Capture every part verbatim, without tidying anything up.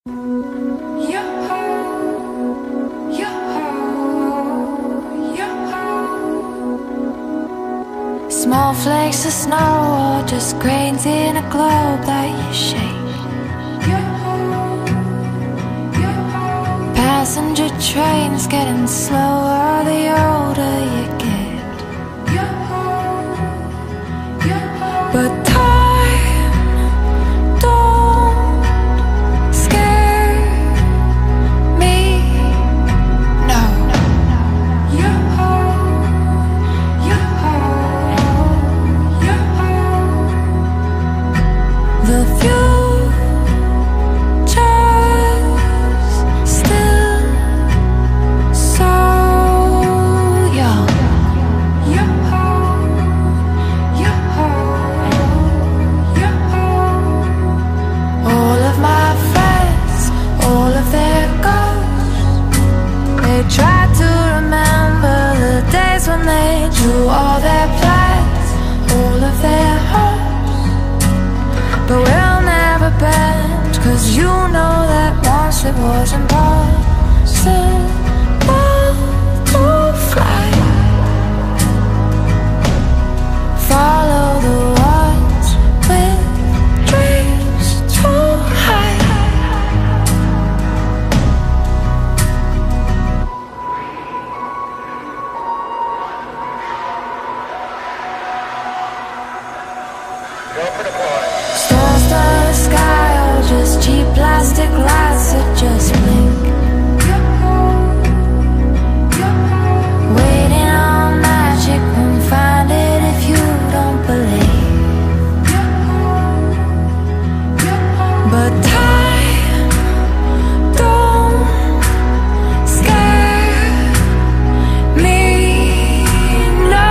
Small flakes of snow or just grains in a globe that you shake. Passenger trains getting slower the older you get. But time don't scare me, no. The future's still so young. All of my friends, all of their goals, they try to remember the days when they drew all their plans, all of their hopes. But we'll never bend, 'cause you know that once it was impossible to fly. Follow the ones with dreams too high. Stars to the sky or just cheap plastic lights that just blink. Waiting on magic, won't find it if you don't believe. But time don't scare me, no.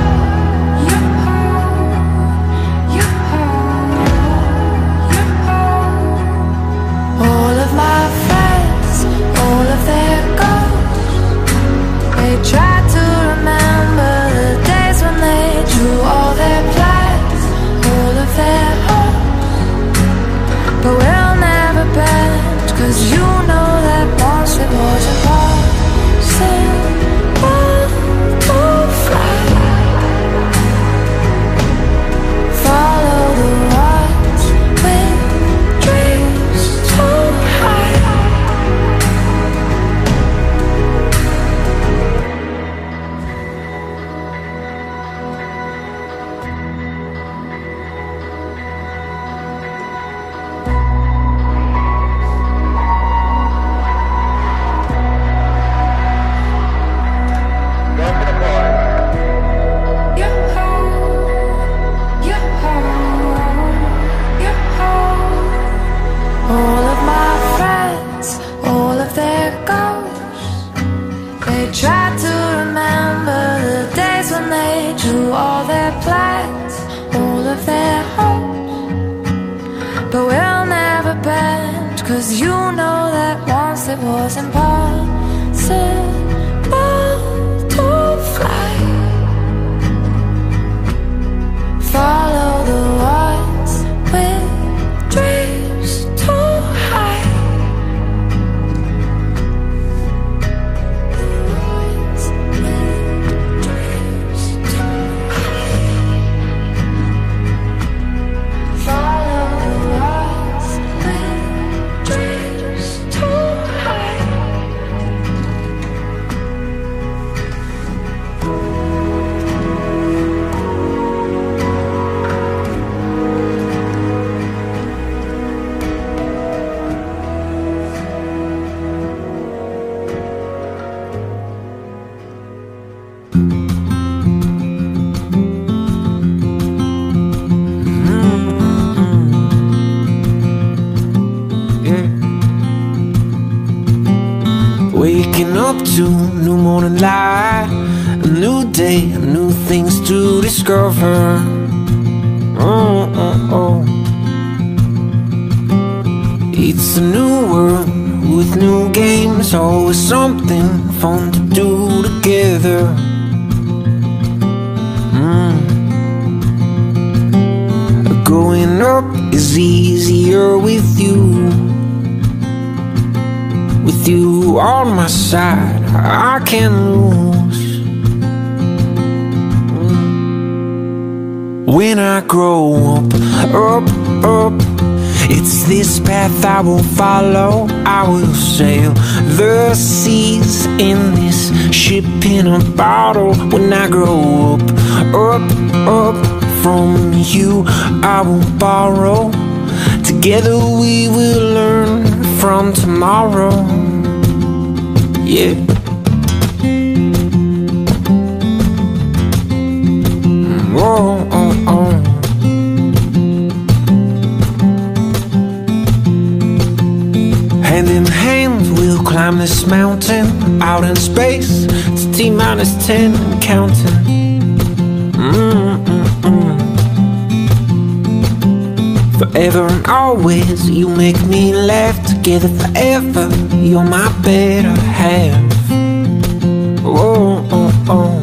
All of my friends, all of their goals, they try to remember the days when they drew all their plans, all of their hopes. But we'll never bend, 'cause you know that once it was impossible to fly. Follow the ones with dreams too high. All of my friends, all of their goals, they try to remember the days when they drew all their plans, all of their hopes. But we'll never bend, 'cause you know that once it was impossible to fly. Follow the ones with dreams too high. Ones with dreams too high. Follow the ones with dreams too high. Waking up to new morning light, a new day, new things to discover. Oh, oh, oh. It's a new world with new games, always something fun to do together. Mm. Growing up is easier with you. with you on my side, I can't lose. When I grow up, up, up, it's this path I will follow. I will sail the seas in this ship in a bottle. When I grow up, up, up, from you I will borrow. Together we will learn from tomorrow. Yeah. Oh, oh, oh. Hand in hand we'll climb this mountain out in space. It's T minus ten and counting. Mm-mm-mm. Forever and always you make me laugh. Together forever, you're my better half. Oh, oh, oh.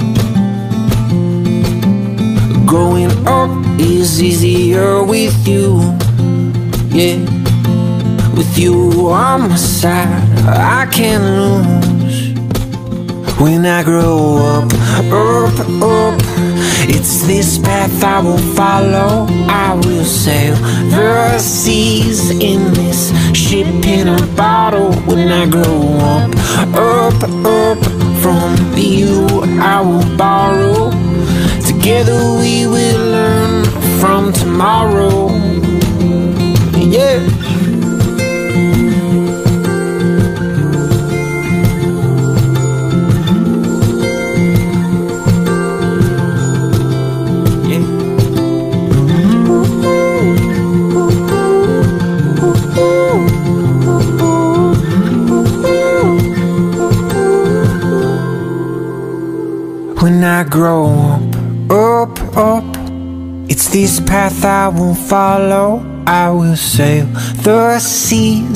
Growing up is easier with you, yeah. With you on my side, I can't lose. When I grow up, up, up, it's this path I will follow. I will sail the seas in this ship in a bottle. When I grow up, up, up, from you I will borrow. Together we will learn from tomorrow. Yeah. When I grow up, up, up, it's this path I will follow. I will sail the seas